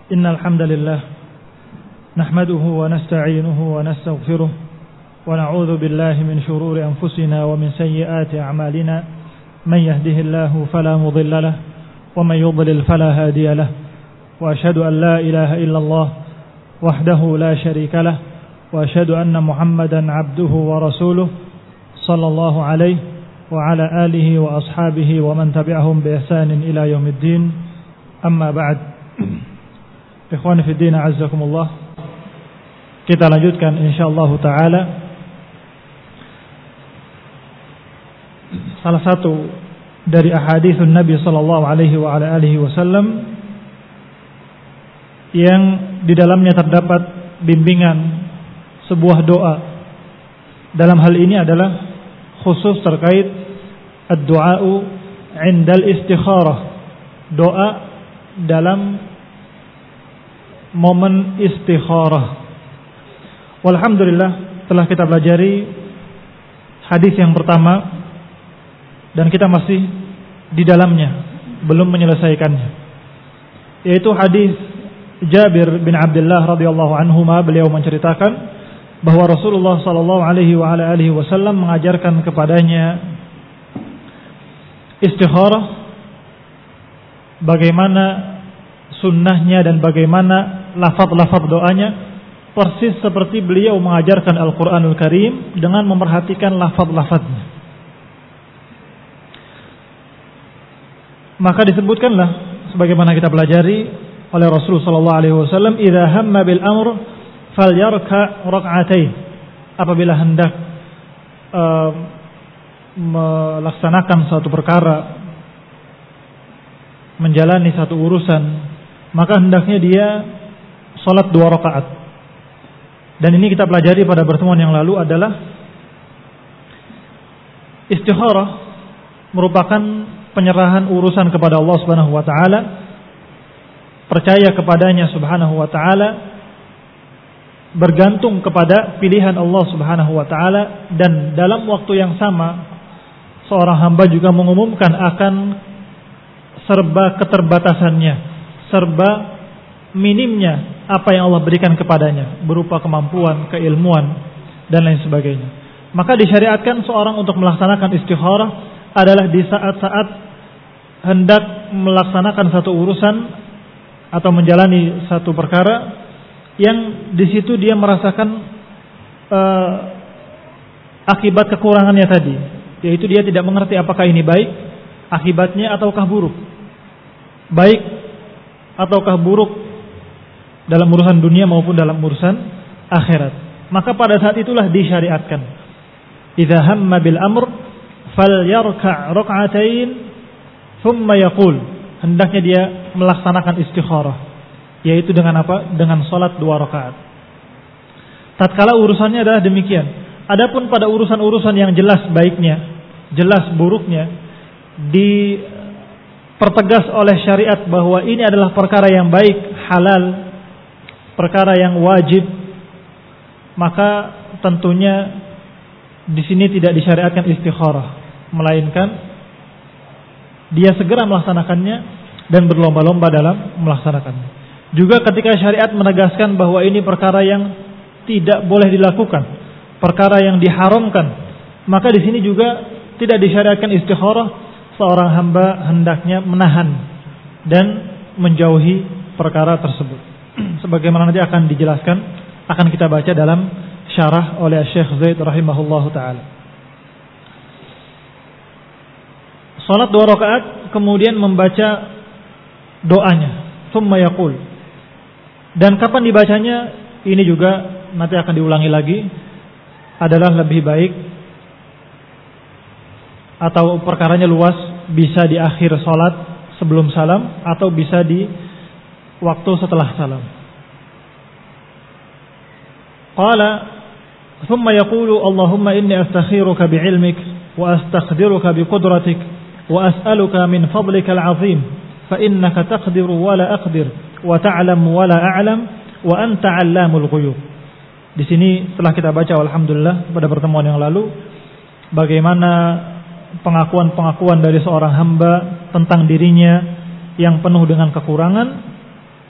إن الحمد لله نحمده ونستعينه ونستغفره ونعوذ بالله من شرور أنفسنا ومن سيئات أعمالنا من يهده الله فلا مضل له ومن يضلل فلا هادي له وأشهد أن لا إله إلا الله وحده لا شريك له وأشهد أن محمدا عبده ورسوله صلى الله عليه وعلى آله وأصحابه ومن تبعهم بإحسان إلى يوم الدين أما بعد. Ikhwani fi din, a'azzakumullah. Kita lanjutkan insyaallah taala salah satu dari ahaditsun Nabi sallallahu alaihi wa ala alihi wasallam yang di dalamnya terdapat bimbingan sebuah doa. Dalam hal ini adalah khusus terkait ad-du'a'u 'indal istikharah, doa dalam momen istikharah. Walhamdulillah, telah kita pelajari hadis yang pertama dan kita masih di dalamnya, belum menyelesaikannya, yaitu hadis Jabir bin Abdullah radhiyallahu anhuma. Beliau menceritakan bahwa Rasulullah sallallahu alaihi wa ala alihi wasallam mengajarkan kepadanya istikharah, bagaimana sunnahnya dan bagaimana lafaz-lafaz doanya, persis seperti beliau mengajarkan Al-Quranul Karim dengan memperhatikan lafaz-lafaznya. Maka disebutkanlah sebagaimana kita pelajari oleh Rasulullah sallallahu alaihi wasallam, "Idza hamma bil amr falyarka rak'atain." Apabila hendak melaksanakan suatu perkara, menjalani satu urusan, maka hendaknya dia salat 2 rakaat. Dan ini kita pelajari pada pertemuan yang lalu adalah istikharah merupakan penyerahan urusan kepada Allah Subhanahu wa taala, percaya kepadanya Subhanahu wa taala, bergantung kepada pilihan Allah Subhanahu wa taala, dan dalam waktu yang sama seorang hamba juga mengumumkan akan serba keterbatasannya, serba minimnya apa yang Allah berikan kepadanya berupa kemampuan, keilmuan dan lain sebagainya. Maka disyariatkan seorang untuk melaksanakan istikharah adalah di saat-saat hendak melaksanakan satu urusan atau menjalani satu perkara yang di situ dia merasakan akibat kekurangannya tadi, yaitu dia tidak mengerti apakah ini baik akibatnya ataukah buruk, baik ataukah buruk dalam urusan dunia maupun dalam urusan akhirat. Maka pada saat itulah disyariatkan, idza hamma bil amr falyarka' rak'atain thumma yaqul, hendaknya dia melaksanakan istikharah, yaitu dengan apa? Dengan salat 2 rakaat. Tatkala urusannya adalah demikian. Adapun pada urusan-urusan yang jelas baiknya, jelas buruknya, dipertegas oleh syariat bahwa ini adalah perkara yang baik, halal, perkara yang wajib, maka tentunya di sini tidak disyariatkan istikharah, melainkan dia segera melaksanakannya dan berlomba-lomba dalam melaksanakannya. Juga ketika syariat menegaskan bahwa ini perkara yang tidak boleh dilakukan, perkara yang diharamkan, maka di sini juga tidak disyariatkan istikharah. Seorang hamba hendaknya menahan dan menjauhi perkara tersebut. Sebagaimana nanti akan dijelaskan, akan kita baca dalam syarah oleh Syekh Zaid rahimahullahu taala. Salat 2 rakaat, kemudian membaca doanya, tsumma yaqul. Dan kapan dibacanya ini juga nanti akan diulangi lagi, adalah lebih baik atau perkaranya luas, bisa di akhir salat sebelum salam atau bisa di waktu setelah salam. Qala thumma yaqulu Allahumma inni astakhiruka bi'ilmik wa astaqdiruka biqudratik wa as'aluka min fadlika al-'azim fa innaka taqdiru wa la aqdir wa ta'lam wa la a'lam wa anta 'allamul ghuyub. Di sini setelah kita baca alhamdulillah pada pertemuan yang lalu bagaimana pengakuan-pengakuan dari seorang hamba tentang dirinya yang penuh dengan kekurangan,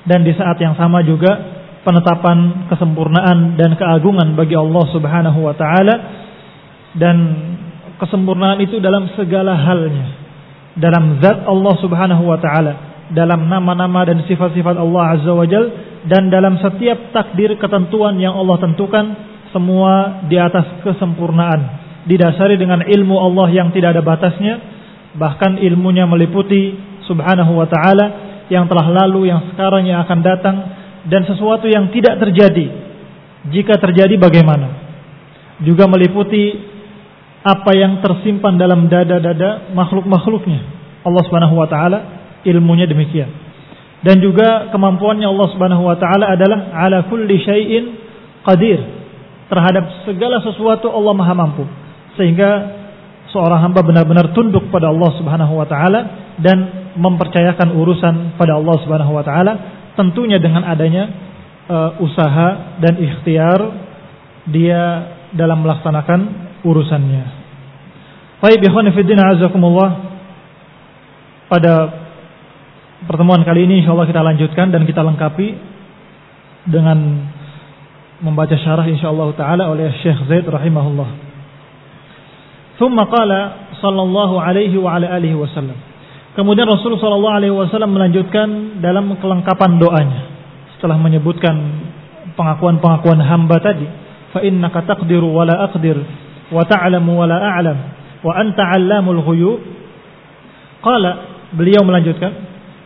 dan di saat yang sama juga penetapan kesempurnaan dan keagungan bagi Allah Subhanahu wa taala, dan kesempurnaan itu dalam segala halnya, dalam zat Allah Subhanahu wa taala, dalam nama-nama dan sifat-sifat Allah Azza wa Jal, dan dalam setiap takdir ketentuan yang Allah tentukan, semua di atas kesempurnaan, didasari dengan ilmu Allah yang tidak ada batasnya, bahkan ilmunya meliputi Subhanahu wa ta'ala yang telah lalu, yang sekarang, yang akan datang, dan sesuatu yang tidak terjadi, jika terjadi bagaimana, juga meliputi apa yang tersimpan dalam dada-dada makhluk-makhluknya Allah Subhanahu wa ta'ala, ilmunya demikian. Dan juga kemampuannya Allah Subhanahu wa ta'ala adalah ala kulli syai'in qadir, terhadap segala sesuatu Allah maha mampu, sehingga seorang hamba benar-benar tunduk pada Allah Subhanahu wa ta'ala dan mempercayakan urusan pada Allah Subhanahu wa ta'ala, tentunya dengan adanya usaha dan ikhtiar dia dalam melaksanakan urusannya. Baik, ikhwan fillah azakumullah, pada pertemuan kali ini insyaallah kita lanjutkan dan kita lengkapi dengan membaca syarah insyaallah taala oleh Syekh Zaid rahimahullah. Thumma qala sallallahu alaihi wa ala alihi wasallam. Kemudian Rasul sallallahu alaihi wasallam melanjutkan dalam kelengkapan doanya setelah menyebutkan pengakuan-pengakuan hamba tadi, fa innaka taqdiru wa la aqdir wa ta'lamu wa la a'lam wa anta 'allamul ghuyub. Qala, beliau melanjutkan,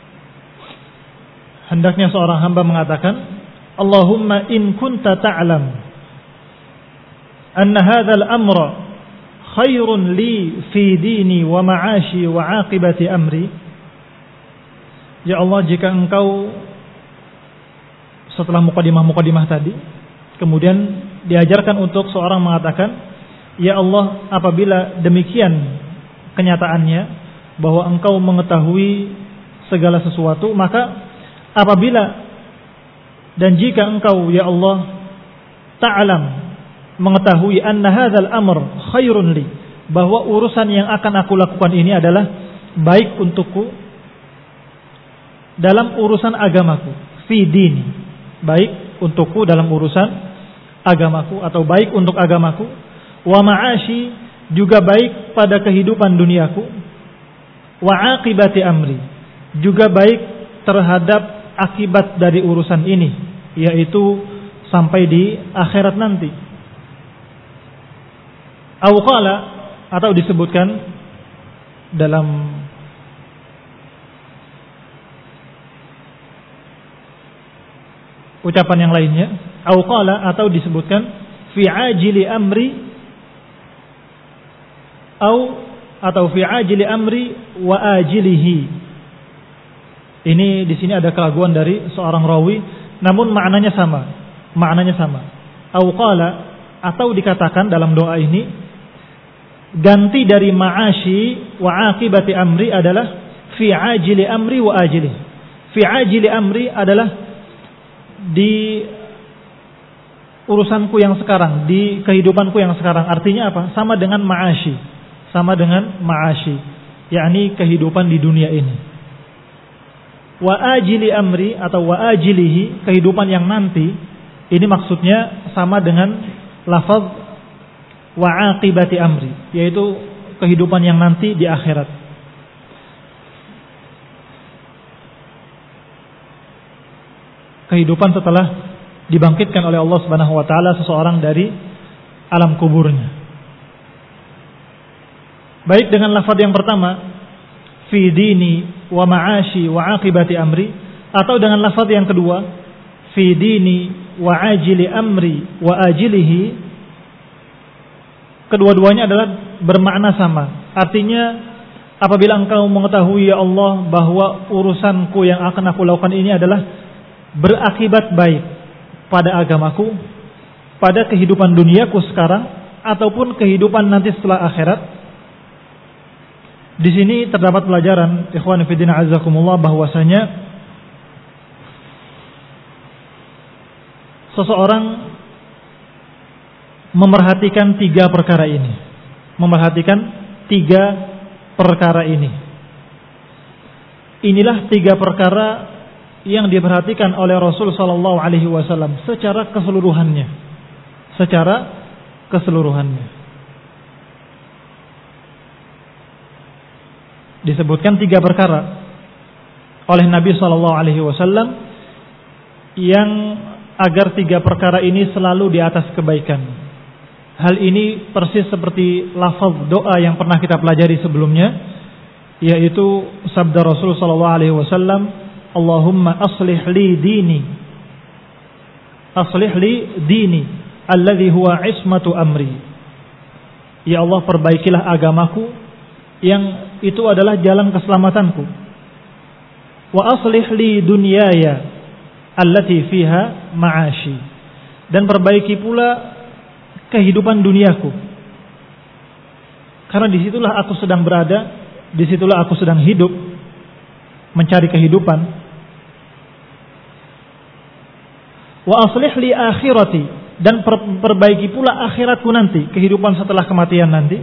hendaknya seorang hamba mengatakan, Allahumma in kunta ta'lam anna hadzal amra khairun li fi dini wa ma'ashi wa aqibati amri. Ya Allah, jika engkau, setelah mukadimah tadi, kemudian diajarkan untuk seorang mengatakan, ya Allah, apabila demikian kenyataannya, bahwa engkau mengetahui segala sesuatu, maka apabila dan jika engkau ya Allah ta'lam, mengetahui anna hadzal amr khairun li, bahwa urusan yang akan aku lakukan ini adalah baik untukku dalam urusan agamaku, fi dini, baik untukku dalam urusan agamaku atau baik untuk agamaku, wa ma'ashi, juga baik pada kehidupan duniaku, wa aqibati amri, juga baik terhadap akibat dari urusan ini, yaitu sampai di akhirat nanti. Qala, atau disebutkan dalam ucapan yang lainnya, qala, atau disebutkan fi ajili amri, atau fi ajili amri wa ajilihi. Ini di sini ada keraguan dari seorang rawi, namun maknanya sama. Qala, atau dikatakan dalam doa ini, ganti dari ma'ashi wa aqibati amri adalah fi ajili amri wa ajili. Fi ajili amri adalah di urusanku yang sekarang, di kehidupanku yang sekarang. Artinya apa? Sama dengan ma'ashi, yakni kehidupan di dunia ini. Wa ajili amri atau wa ajilihi, kehidupan yang nanti, ini maksudnya sama dengan lafaz wa aqibati amri, yaitu kehidupan yang nanti di akhirat. Kehidupan setelah dibangkitkan oleh Allah Subhanahu wa taala seseorang dari alam kuburnya. Baik dengan lafaz yang pertama, fi dini wa ma'ashi wa aqibati amri, atau dengan lafaz yang kedua, fi dini wa ajili amri wa ajilihi, kedua-duanya adalah bermakna sama. Artinya, apabila engkau mengetahui ya Allah bahwa urusanku yang akan aku lakukan ini adalah berakibat baik pada agamaku, pada kehidupan duniaku sekarang, ataupun kehidupan nanti setelah akhirat. Di sini terdapat pelajaran, ikhwan fillah azakumullah, bahwasanya seseorang memerhatikan tiga perkara ini. Inilah tiga perkara yang diperhatikan oleh Rasul sallallahu alaihi wasallam secara keseluruhannya. Secara keseluruhannya. Disebutkan 3 perkara oleh Nabi sallallahu alaihi wasallam yang agar 3 perkara ini selalu di atas kebaikan. Hal ini persis seperti lafaz doa yang pernah kita pelajari sebelumnya, yaitu sabda Rasul sallallahu alaihi wasallam, Allahumma aslih li dini alladhi huwa ismatu amri. Ya Allah, perbaikilah agamaku yang itu adalah jalan keselamatanku. Wa aslih li dunyaya allati fiha ma'ashi. Dan perbaiki pula kehidupan duniaku. Karena disitulah aku sedang berada, disitulah aku sedang hidup, mencari kehidupan. Wa aslih li akhirati, dan perbaiki pula akhiratku nanti, kehidupan setelah kematian nanti.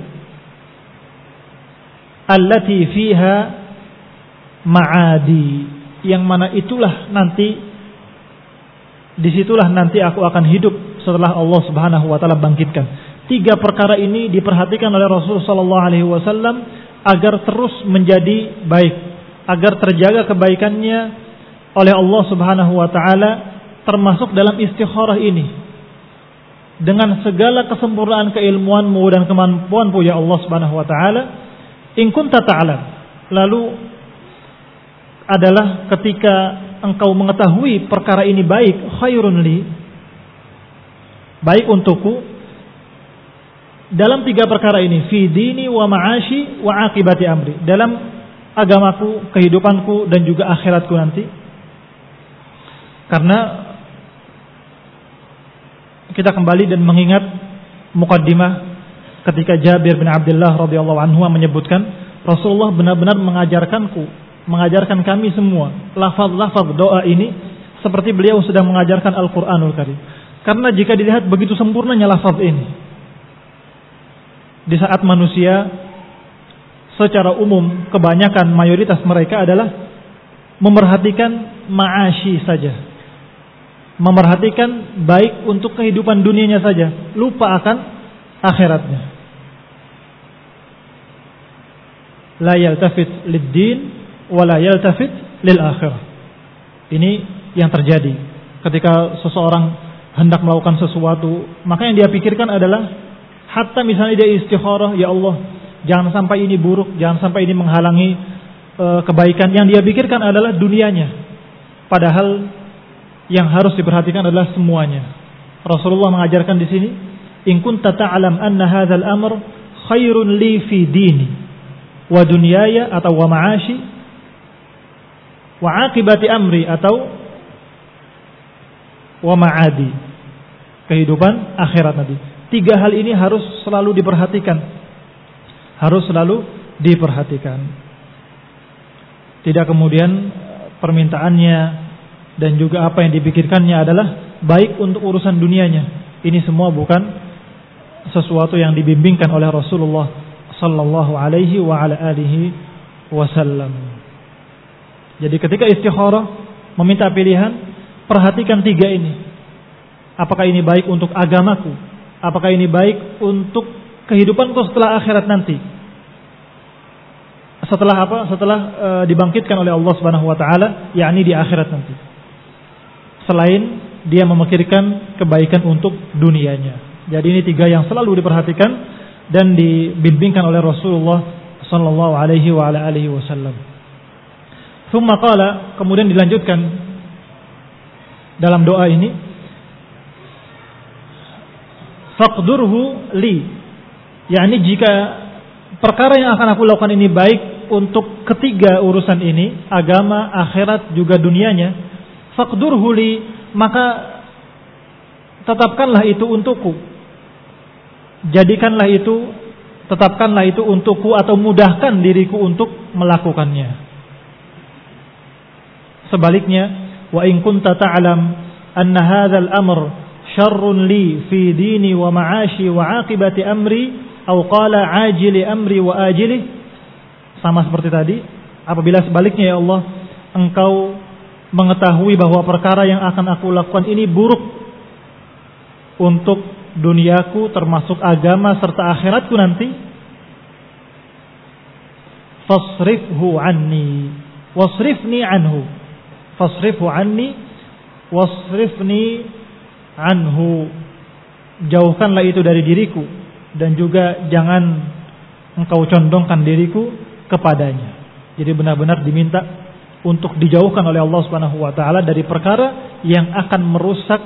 Allati fiha ma'adi, yang mana itulah nanti, disitulah nanti aku akan hidup setelah Allah Subhanahu wa taala bangkitkan. 3 perkara ini diperhatikan oleh Rasul sallallahu alaihi wasallam agar terus menjadi baik, agar terjaga kebaikannya oleh Allah Subhanahu wa taala, termasuk dalam istikharah ini. Dengan segala kesempurnaan keilmuanmu dan kemampuanmu ya Allah Subhanahu wa taala, in kunta ta'lam, lalu adalah ketika engkau mengetahui perkara ini baik, khairun li, baik untukku, dalam 3 perkara ini, fi dini wa ma'ashi wa akibati amri, dalam agamaku, kehidupanku, dan juga akhiratku nanti. Karena kita kembali dan mengingat mukaddimah ketika Jabir bin Abdullah radhiyallahu anhu menyebutkan, Rasulullah benar-benar mengajarkan kami semua lafaz-lafaz doa ini seperti beliau sedang mengajarkan Al-Qur'anul Karim. Karena jika dilihat begitu sempurnanya lafaz ini, di saat manusia secara umum, kebanyakan mayoritas mereka adalah memerhatikan ma'ashi saja, memerhatikan baik untuk kehidupan dunianya saja, lupa akan akhiratnya. La yaltafit lid-din wa la yaltafit lil akhirah. Ini yang terjadi ketika seseorang hendak melakukan sesuatu, maka yang dia pikirkan adalah, hatta misalnya dia istikharah, ya Allah, jangan sampai ini buruk, jangan sampai ini menghalangi kebaikan, yang dia pikirkan adalah dunianya. Padahal yang harus diperhatikan adalah semuanya. Rasulullah mengajarkan di sini, in kunta ta'lam anna hadzal amr khairun li fi dini wa dunyaya, atau wa ma'ashi wa akibati amri, atau wa ma'adi, kehidupan akhirat nanti. 3 hal ini harus selalu diperhatikan. Harus selalu diperhatikan. Tidak kemudian permintaannya dan juga apa yang dipikirkannya adalah baik untuk urusan dunianya. Ini semua bukan sesuatu yang dibimbingkan oleh Rasulullah sallallahu alaihi wa ala alihi wasallam. Jadi ketika istikharah meminta pilihan, perhatikan 3 ini. Apakah ini baik untuk agamaku? Apakah ini baik untuk kehidupanku setelah akhirat nanti? Setelah apa? Setelah dibangkitkan oleh Allah Subhanahu wa taala, yakni di akhirat nanti. Selain dia memikirkan kebaikan untuk dunianya. Jadi ini 3 yang selalu diperhatikan dan dibimbingkan oleh Rasulullah sallallahu alaihi wa ala alihi wasallam. Tsumma qala, kemudian dilanjutkan dalam doa ini, faqdurhu li, yakni jika perkara yang akan aku lakukan ini baik untuk ketiga urusan ini, agama, akhirat, juga dunianya, faqdurhu li, maka tetapkanlah itu untukku. Jadikanlah itu, tetapkanlah itu untukku, atau mudahkan diriku untuk melakukannya. Sebaliknya, wa in kunta ta'lam anna hadzal amr syarrun li fi dini wa ma'ashi wa aqibati amri, atau qala ajili amri wa ajili, sama seperti tadi. Apabila sebaliknya ya Allah, engkau mengetahui bahwa perkara yang akan aku lakukan ini buruk untuk duniaku, termasuk agama serta akhiratku nanti, fasrifhu anni wasrifni anhu, fasrifhu anni wasrifni anhu, jauhkanlah itu dari diriku dan juga jangan engkau condongkan diriku kepadanya. Jadi benar-benar diminta untuk dijauhkan oleh Allah Subhanahu wa taala dari perkara yang akan merusak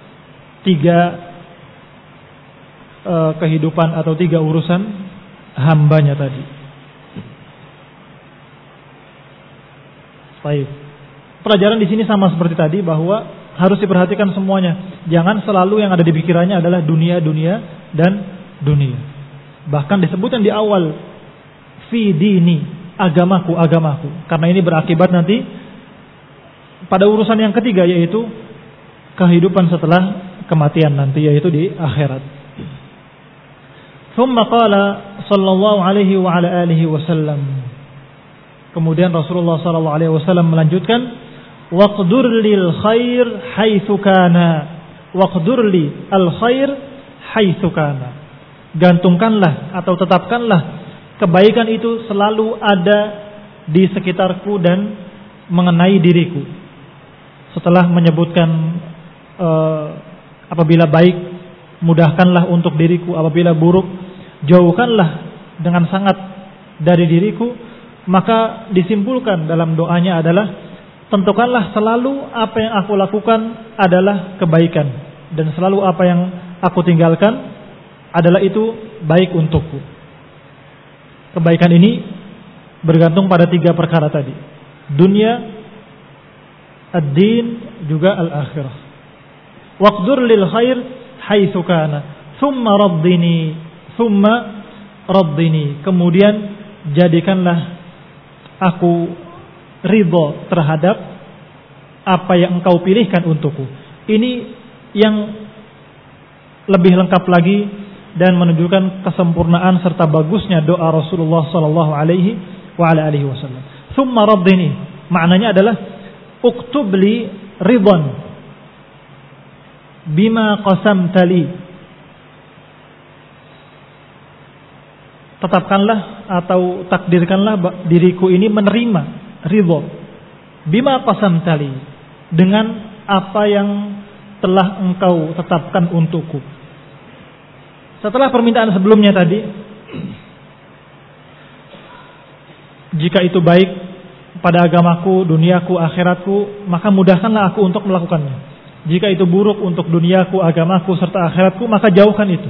3 kehidupan atau 3 urusan hambanya tadi. Baik. Pelajaran di sini sama seperti tadi, bahwa harus diperhatikan semuanya. Jangan selalu yang ada di pikirannya adalah dunia dan dunia. Bahkan disebutkan di awal, fi dini, agamaku. Karena ini berakibat nanti pada urusan yang ketiga, yaitu kehidupan setelah kematian nanti, yaitu di akhirat. Thumma qala sallallahu alaihi wa ala alihi wasallam. Kemudian Rasulullah sallallahu alaihi wasallam melanjutkan, waqdur lil khair haitsu kana. Waqdur li al khair haitsu kana. Gantungkanlah atau tetapkanlah kebaikan itu selalu ada di sekitarku dan mengenai diriku. Setelah menyebutkan apabila baik, mudahkanlah untuk diriku, apabila buruk, jauhkanlah dengan sangat dari diriku. Maka disimpulkan dalam doanya adalah, tentukanlah selalu apa yang aku lakukan adalah kebaikan, dan selalu apa yang aku tinggalkan adalah itu baik untukku. Kebaikan ini bergantung pada 3 perkara tadi. Dunia, ad-din, juga al-akhirah. Waqdur lil khair haitsu kana, thumma raddini. Kemudian jadikanlah aku ridha terhadap apa yang engkau pilihkan untukku. Ini yang lebih lengkap lagi dan menunjukkan kesempurnaan serta bagusnya doa Rasulullah sallallahu alaihi wasallam. Tsumma raddini, maknanya adalah uktub li ridwan bima qasamta li. Tetapkanlah atau takdirkanlah diriku ini menerima ridha bima qasamta li, dengan apa yang telah engkau tetapkan untukku. Setelah permintaan sebelumnya tadi, jika itu baik pada agamaku, duniaku, akhiratku, maka mudahkanlah aku untuk melakukannya. Jika itu buruk untuk duniaku, agamaku, serta akhiratku, maka jauhkan itu.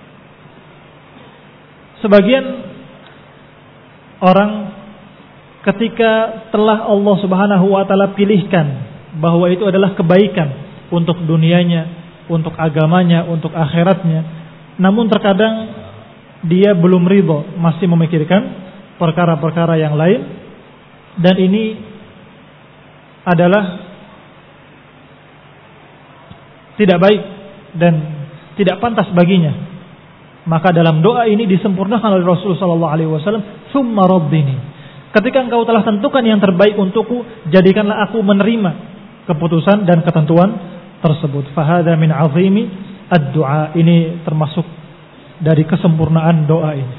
Sebagian orang ketika telah Allah Subhanahu wa taala pilihkan bahwa itu adalah kebaikan untuk dunianya, untuk agamanya, untuk akhiratnya, namun terkadang dia belum ridho, masih memikirkan perkara-perkara yang lain, dan ini adalah tidak baik dan tidak pantas baginya. Maka dalam doa ini disempurnakan oleh Rasulullah sallallahu alaihi wasallam, "Tsumma rabbini." Ketika engkau telah tentukan yang terbaik untukku, jadikanlah aku menerima keputusan dan ketentuan tersebut. Fahada min azimi ad-du'a. Ini termasuk dari kesempurnaan doa ini.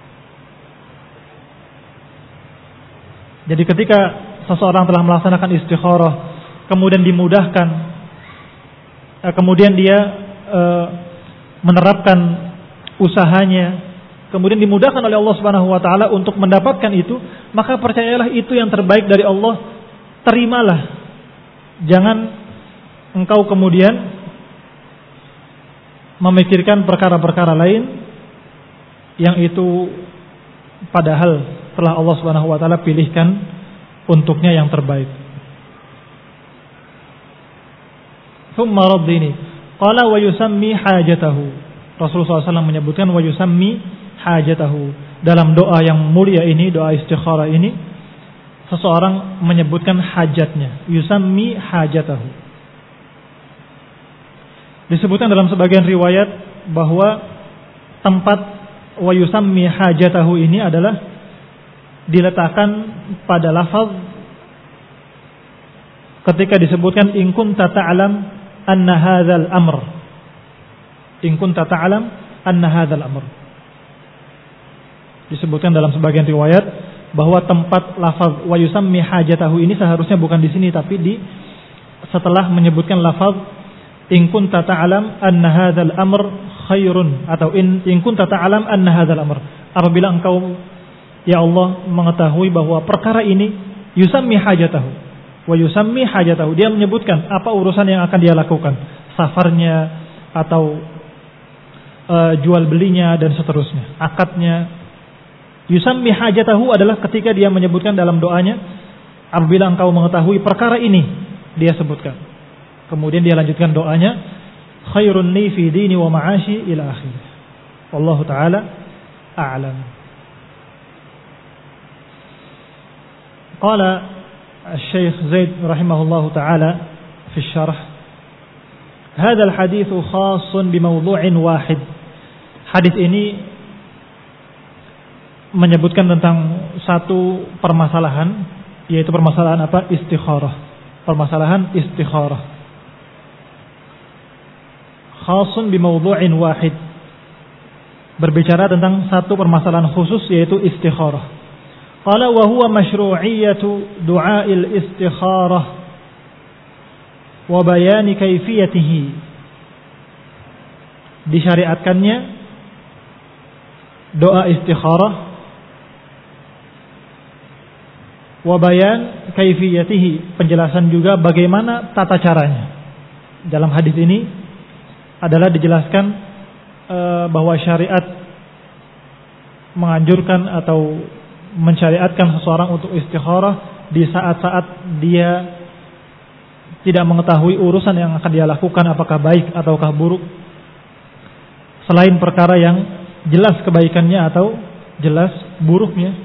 Jadi ketika seseorang telah melaksanakan istikharah, kemudian dimudahkan, kemudian dia menerapkan usahanya, kemudian dimudahkan oleh Allah Subhanahu wa taala untuk mendapatkan itu, maka percayalah itu yang terbaik dari Allah, terimalah. Jangan engkau kemudian memikirkan perkara-perkara lain yang itu padahal telah Allah Subhanahu wa taala pilihkan untuknya yang terbaik. Tsumma raddini. Qala wa yusammi hajatahu. Rasulullah SAW menyebutkan wa yusammi hajatahu. Dalam doa yang mulia ini, doa istikharah ini, seseorang menyebutkan hajatnya. Yusammi hajatahu. Disebutkan dalam sebagian riwayat bahwa tempat wa yusammi hajatahu ini adalah diletakkan pada lafaz ketika disebutkan in kunta ta'lam anna hadzal amr. In kunta ta'lam anna hadzal amr. Disebutkan dalam sebagian riwayat bahwa tempat lafaz wa yusammi hajatahu ini seharusnya bukan di sini, tapi di setelah menyebutkan lafaz in kunta ta'lam anna hadzal amr khairun, atau in kunta ta'lam anna hadzal amr. Apabila engkau ya Allah mengetahui bahwa perkara ini yusammi hajatahu wa yusammi hajatahu, dia menyebutkan apa urusan yang akan dia lakukan, safarnya atau jual belinya dan seterusnya, akadnya. Yusammi hajatahu adalah ketika dia menyebutkan dalam doanya, apabila engkau mengetahui perkara ini, dia sebutkan. Kemudian dia lanjutkan doanya, khairun li fi dini wa ma'ashi ila akhir. Wallahu taala a'lam. Qala Syekh Zaid rahimahullahu taala fi syarh, hadha al-hadits khassun bi mawdu'in wahid. Hadis ini menyebutkan tentang satu permasalahan, yaitu permasalahan apa? Istikharah. Permasalahan istikharah. Khasun bi mawdu'in wahid. Berbicara tentang satu permasalahan khusus, yaitu istikharah. Qala wa huwa masyru'iyyatu du'a'il istikharah wa bayani kaifiyatihi. Disyariatkannya doa istikharah wa bayan kaifiyatihi, penjelasan juga bagaimana tata caranya. Dalam hadis ini adalah dijelaskan bahwa syariat menganjurkan atau mensyariatkan seseorang untuk istikharah di saat-saat dia tidak mengetahui urusan yang akan dia lakukan apakah baik ataukah buruk, selain perkara yang jelas kebaikannya atau jelas buruknya.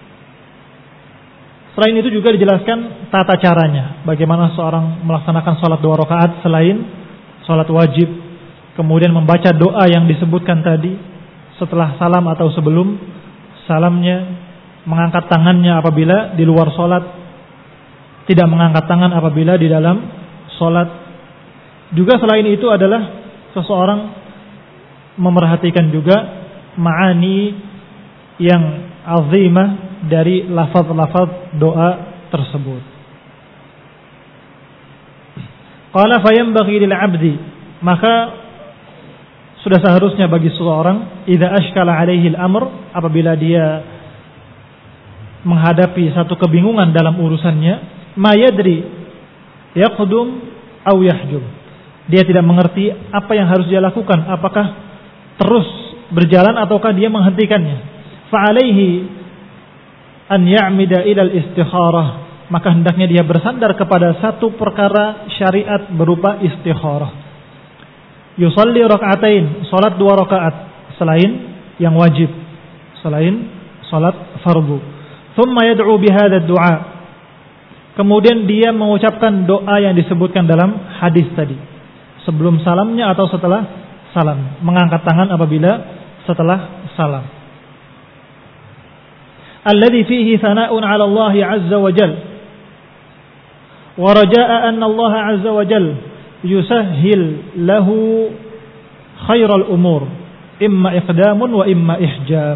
Selain itu juga dijelaskan tata caranya, bagaimana seorang melaksanakan sholat 2 rakaat selain sholat wajib, kemudian membaca doa yang disebutkan tadi setelah salam atau sebelum salamnya, mengangkat tangannya apabila di luar sholat, tidak mengangkat tangan apabila di dalam sholat. Juga selain itu adalah seseorang memerhatikan juga ma'ani yang azimah dari lafaz-lafaz doa tersebut. Qala fayanbaghi lil 'abdi, maka sudah seharusnya bagi seseorang idza ashkala alaihi al-amr, apabila dia menghadapi satu kebingungan dalam urusannya, ma yadri yaqdum aw yahjum, dia tidak mengerti apa yang harus dia lakukan, apakah terus berjalan ataukah dia menghentikannya. Fa alaihi an ya'mida ilal istikharah, maka hendaknya dia bersandar kepada satu perkara syariat berupa istikharah. Yusalli raka'atain, salat 2 rakaat selain yang wajib, selain salat fardu. Thumma yad'u bihadha ad-du'a, kemudian dia mengucapkan doa yang disebutkan dalam hadis tadi, sebelum salamnya atau setelah salam, mengangkat tangan apabila setelah salam. Alladhi fihi thana'un 'ala Allah 'azza wa jalla wa raja'a anna Allah 'azza wa jalla yusahhil lahu khairal umur, imma iqdamun wa imma ihjam.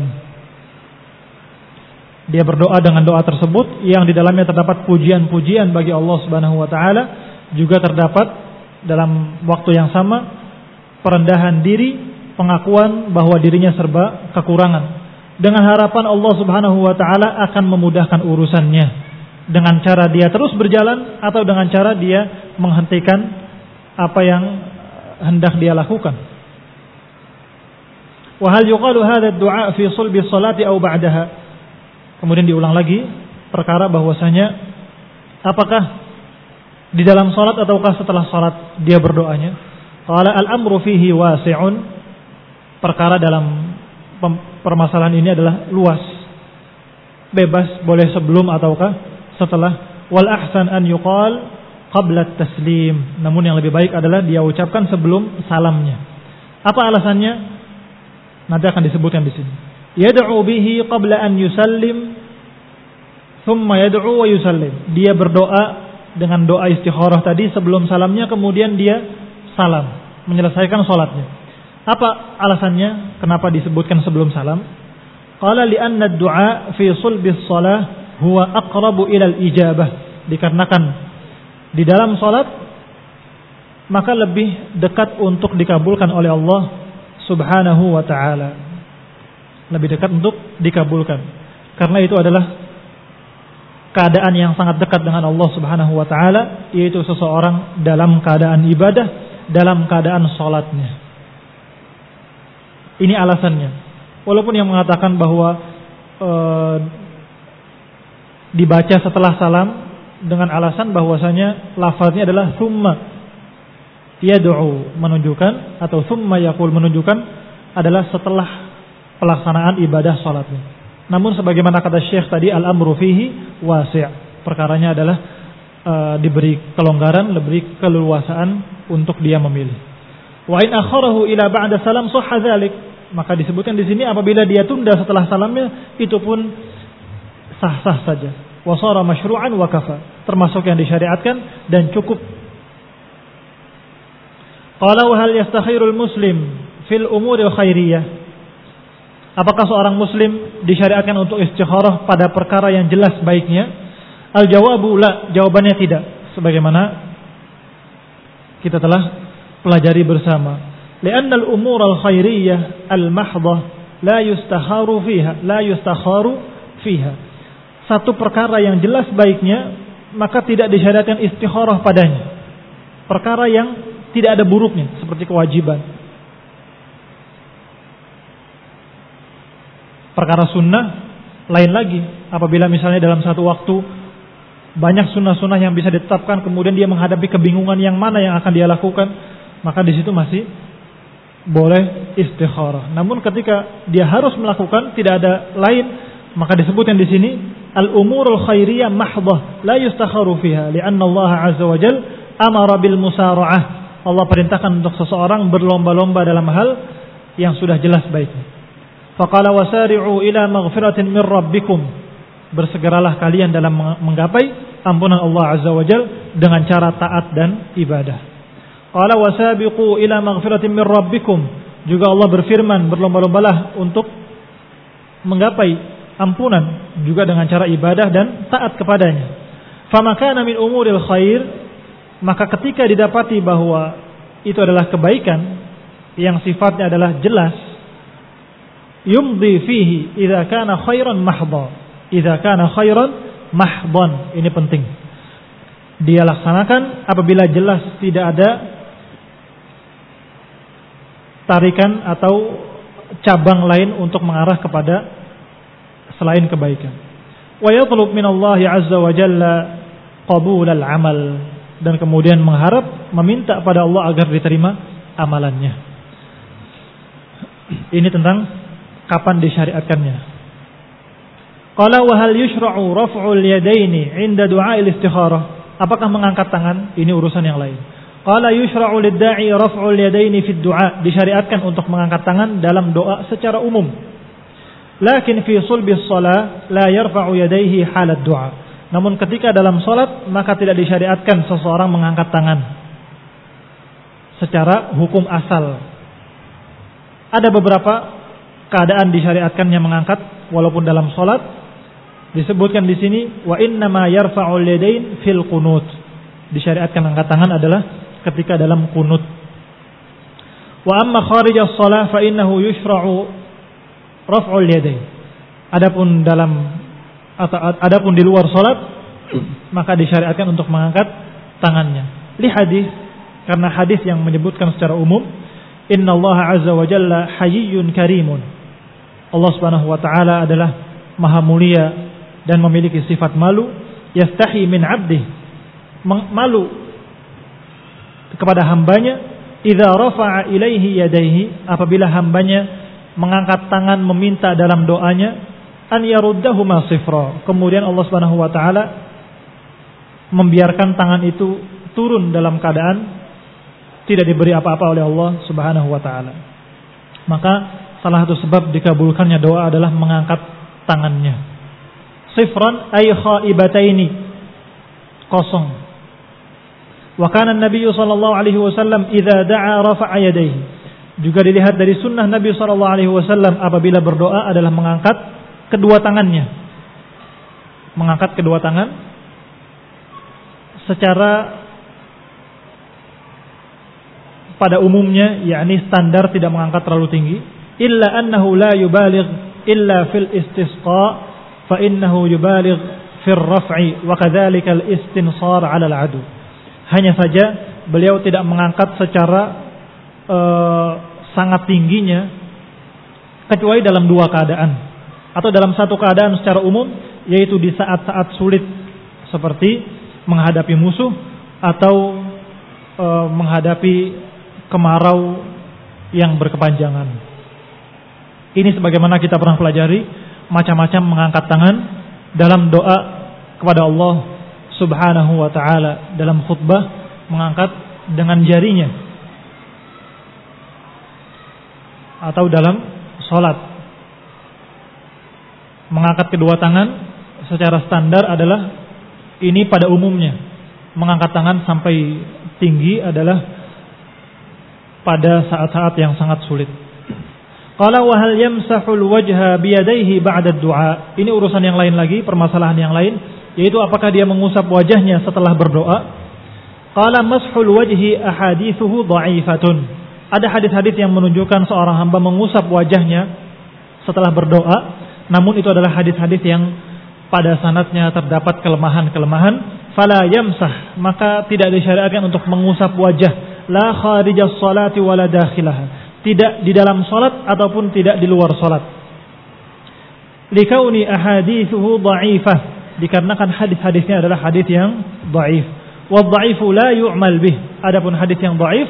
Dia berdoa dengan doa tersebut yang di dalamnya terdapat pujian-pujian bagi Allah Subhanahu wa taala, juga terdapat dalam waktu yang sama perendahan diri, pengakuan bahwa dirinya serba kekurangan, dengan harapan Allah Subhanahu wa taala akan memudahkan urusannya dengan cara dia terus berjalan atau dengan cara dia menghentikan apa yang hendak dia lakukan. Wa hal yuqalu hadha ad-du'a fi sulbi sholati aw ba'daha? Kemudian diulang lagi perkara bahwasanya apakah di dalam salat ataukah setelah salat dia berdoanya. Qala al-amru fihi wasi'un, perkara dalam permasalahan ini adalah luas, bebas, boleh sebelum ataukah setelah. Wal ahsan an yuqal qabla at-taslim, namun yang lebih baik adalah dia ucapkan sebelum salamnya. Apa alasannya? Nanti akan disebutkan di sini. Yad'u bihi qabla an yusallim thumma yad'u wa yusallim, dia berdoa dengan doa istikharah tadi sebelum salamnya, kemudian dia salam, menyelesaikan sholatnya. Apa alasannya? Kenapa disebutkan sebelum salam? Qala li'anna ad-du'a fi sulbis shalah huwa aqrabu ila al-ijabah. Dikarenakan di dalam sholat maka lebih dekat untuk dikabulkan oleh Allah Subhanahu wa ta'ala. Lebih dekat untuk dikabulkan. Karena itu adalah keadaan yang sangat dekat dengan Allah Subhanahu wa ta'ala, yaitu seseorang dalam keadaan ibadah, dalam keadaan sholatnya. Ini alasannya. Walaupun yang mengatakan bahwa dibaca setelah salam dengan alasan bahwasanya lafaznya adalah summa yad'u, menunjukkan, atau summa yaqul, menunjukkan adalah setelah pelaksanaan ibadah sholatnya. Namun sebagaimana kata Syekh tadi, al-amru fihi wasi', perkaranya adalah diberi kelonggaran, diberi keleluasaan untuk dia memilih. Wa in akharahu ila ba'da salam sahha dzalik, maka disebutkan di sini apabila dia tunda setelah salamnya, itu pun sah-sah saja. Wa shara masyru'an wa kafa, termasuk yang disyariatkan dan cukup. Qala wa hal yastakhirul muslim fil umuril khairiyah, apakah seorang muslim disyariatkan untuk istikharah pada perkara yang jelas baiknya? Al-jawabu la, jawabannya tidak, sebagaimana kita telah pelajari bersama. Li'anna al-umur al-khairiyah al-mahdhah la yustakharu fiha. Satu perkara yang jelas baiknya, maka tidak disyariatkan istikharah padanya. Perkara yang tidak ada buruknya, seperti kewajiban. Perkara sunnah lain lagi. Apabila misalnya dalam satu waktu banyak sunnah-sunnah yang bisa ditetapkan, kemudian dia menghadapi kebingungan yang mana yang akan dia lakukan, maka di situ masih boleh istikharah. Namun ketika dia harus melakukan, tidak ada lain, maka disebutkan di sini al-umurul khairiyah mahdhah la yustakharu fiha, li'anna Allah azza wa jalla amara bil musara'ah. Allah perintahkan untuk seseorang berlomba-lomba dalam hal yang sudah jelas baiknya. Faqala wasari'u ila maghfiratin min rabbikum, bersegeralah kalian dalam menggapai ampunan Allah azza wa jalla dengan cara taat dan ibadah. Qala wasabiqu ila maghfiratin min rabbikum, juga Allah berfirman, berlomba-lombalah untuk menggapai ampunan juga dengan cara ibadah dan taat kepadanya. Famakana min umuril khair, maka ketika didapati bahwa itu adalah kebaikan yang sifatnya adalah jelas, yumdi fihi idza kana khairan mahdha, idza kana khairan mahdhan, ini penting. Dia laksanakan apabila jelas tidak ada tarikan atau cabang lain untuk mengarah kepada selain kebaikan. Wa yatlub min Allah azza wa jalla qabul al-amal, dan kemudian mengharap, meminta pada Allah agar diterima amalannya. Ini tentang kapan disyariatkannya. Qala wa hal yushra'u raf'ul yadaini 'inda du'a'il istikharah, apakah mengangkat tangan? Ini urusan yang lain. Qala yushra'u lid-da'i raf'ul yadaini fid du'a, disyariatkan untuk mengangkat tangan dalam doa secara umum. Lakin fi sulbis shalah la yarfa'u yadayhi halat du'a, namun ketika dalam salat maka tidak disyariatkan seseorang mengangkat tangan secara hukum asal. Ada beberapa keadaan disyariatkannya mengangkat walaupun dalam salat. Disebutkan di sini wa inna ma yarfa'ul yadain fil qunut, disyariatkan angkat tangan adalah ketika dalam qunut. Wa amma kharijas shalah fa innahu yushra'u raf'ul yadain. Adapun di luar salat maka disyariatkan untuk mengangkat tangannya. Li hadis, karena hadis yang menyebutkan secara umum, innallaha azza wa jalla hayyun karimun, Allah Subhanahu wa taala adalah maha mulia dan memiliki sifat malu. Yastahi min 'abdih, malu kepada hambanya, idza rafa'a ilaihi yadayhi, apabila hambanya mengangkat tangan meminta dalam doanya, an yaruddahuma sifra, kemudian Allah Subhanahu wa taala membiarkan tangan itu turun dalam keadaan tidak diberi apa-apa oleh Allah Subhanahu wa taala. Maka salah satu sebab dikabulkannya doa adalah mengangkat tangannya. Sifran ay khaibataini, kosong, Wa kana an-nabiy sallallahu alaihi wasallam idza da'a rafa'a yadayhi. Juga dilihat dari sunnah Nabi sallallahu alaihi wasallam apabila berdoa adalah mengangkat kedua tangannya. Mengangkat kedua tangan secara pada umumnya, yakni standar, tidak mengangkat terlalu tinggi. Illa annahu la yubaligh illa fil istisqa fa innahu yubaligh fil raf'i wa kadzalika al istinsar 'ala al 'adu. Hanya saja beliau tidak mengangkat secara sangat tingginya kecuali dalam dua keadaan, atau dalam satu keadaan secara umum, yaitu di saat-saat sulit seperti menghadapi musuh atau menghadapi kemarau yang berkepanjangan. Ini sebagaimana kita pernah pelajari, macam-macam mengangkat tangan dalam doa kepada Allah Subhanahu wa ta'ala. Dalam khutbah mengangkat dengan jarinya, atau dalam sholat mengangkat kedua tangan secara standar adalah ini pada umumnya. Mengangkat tangan sampai tinggi adalah pada saat-saat yang sangat sulit. Qala wa hal yamsahul wajha biyadayhi ba'da ad-du'a. Ini urusan yang lain lagi, permasalahan yang lain, yaitu apakah dia mengusap wajahnya setelah berdoa. Qala mashul wajhi ahadithuhu dha'ifatun. Ada hadis-hadis yang menunjukkan seorang hamba mengusap wajahnya setelah berdoa, namun itu adalah hadis-hadis yang pada sanadnya terdapat kelemahan-kelemahan. Fala yamsah, maka tidak disyariatkan untuk mengusap wajah, la kharijas salati wala dakhilaha, tidak di dalam salat ataupun tidak di luar salat. Likauni ahadithuhu dha'ifah, dikarenakan hadis-hadisnya adalah hadis yang dhaif. Wa dha'ifu la yu'mal bih, adapun hadis yang dhaif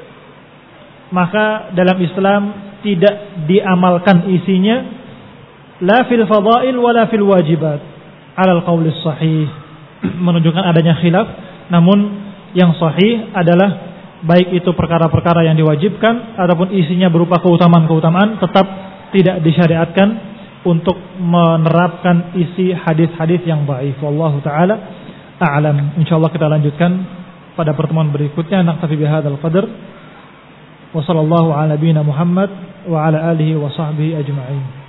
maka dalam Islam tidak diamalkan isinya, la fil fadail wala fil wajibat, alal qauli sahih, menunjukkan adanya khilaf. Namun yang sahih adalah baik itu perkara-perkara yang diwajibkan ataupun isinya berupa keutamaan-keutamaan, tetap tidak disyariatkan untuk menerapkan isi hadis-hadis yang dhaif. Wallahu taala a'lam. Insyaallah kita lanjutkan pada pertemuan berikutnya. Naktafi bihadzal qadar. Wa sallallahu ala nabiyyina Muhammad wa ala alihi wa sahbihi ajma'in.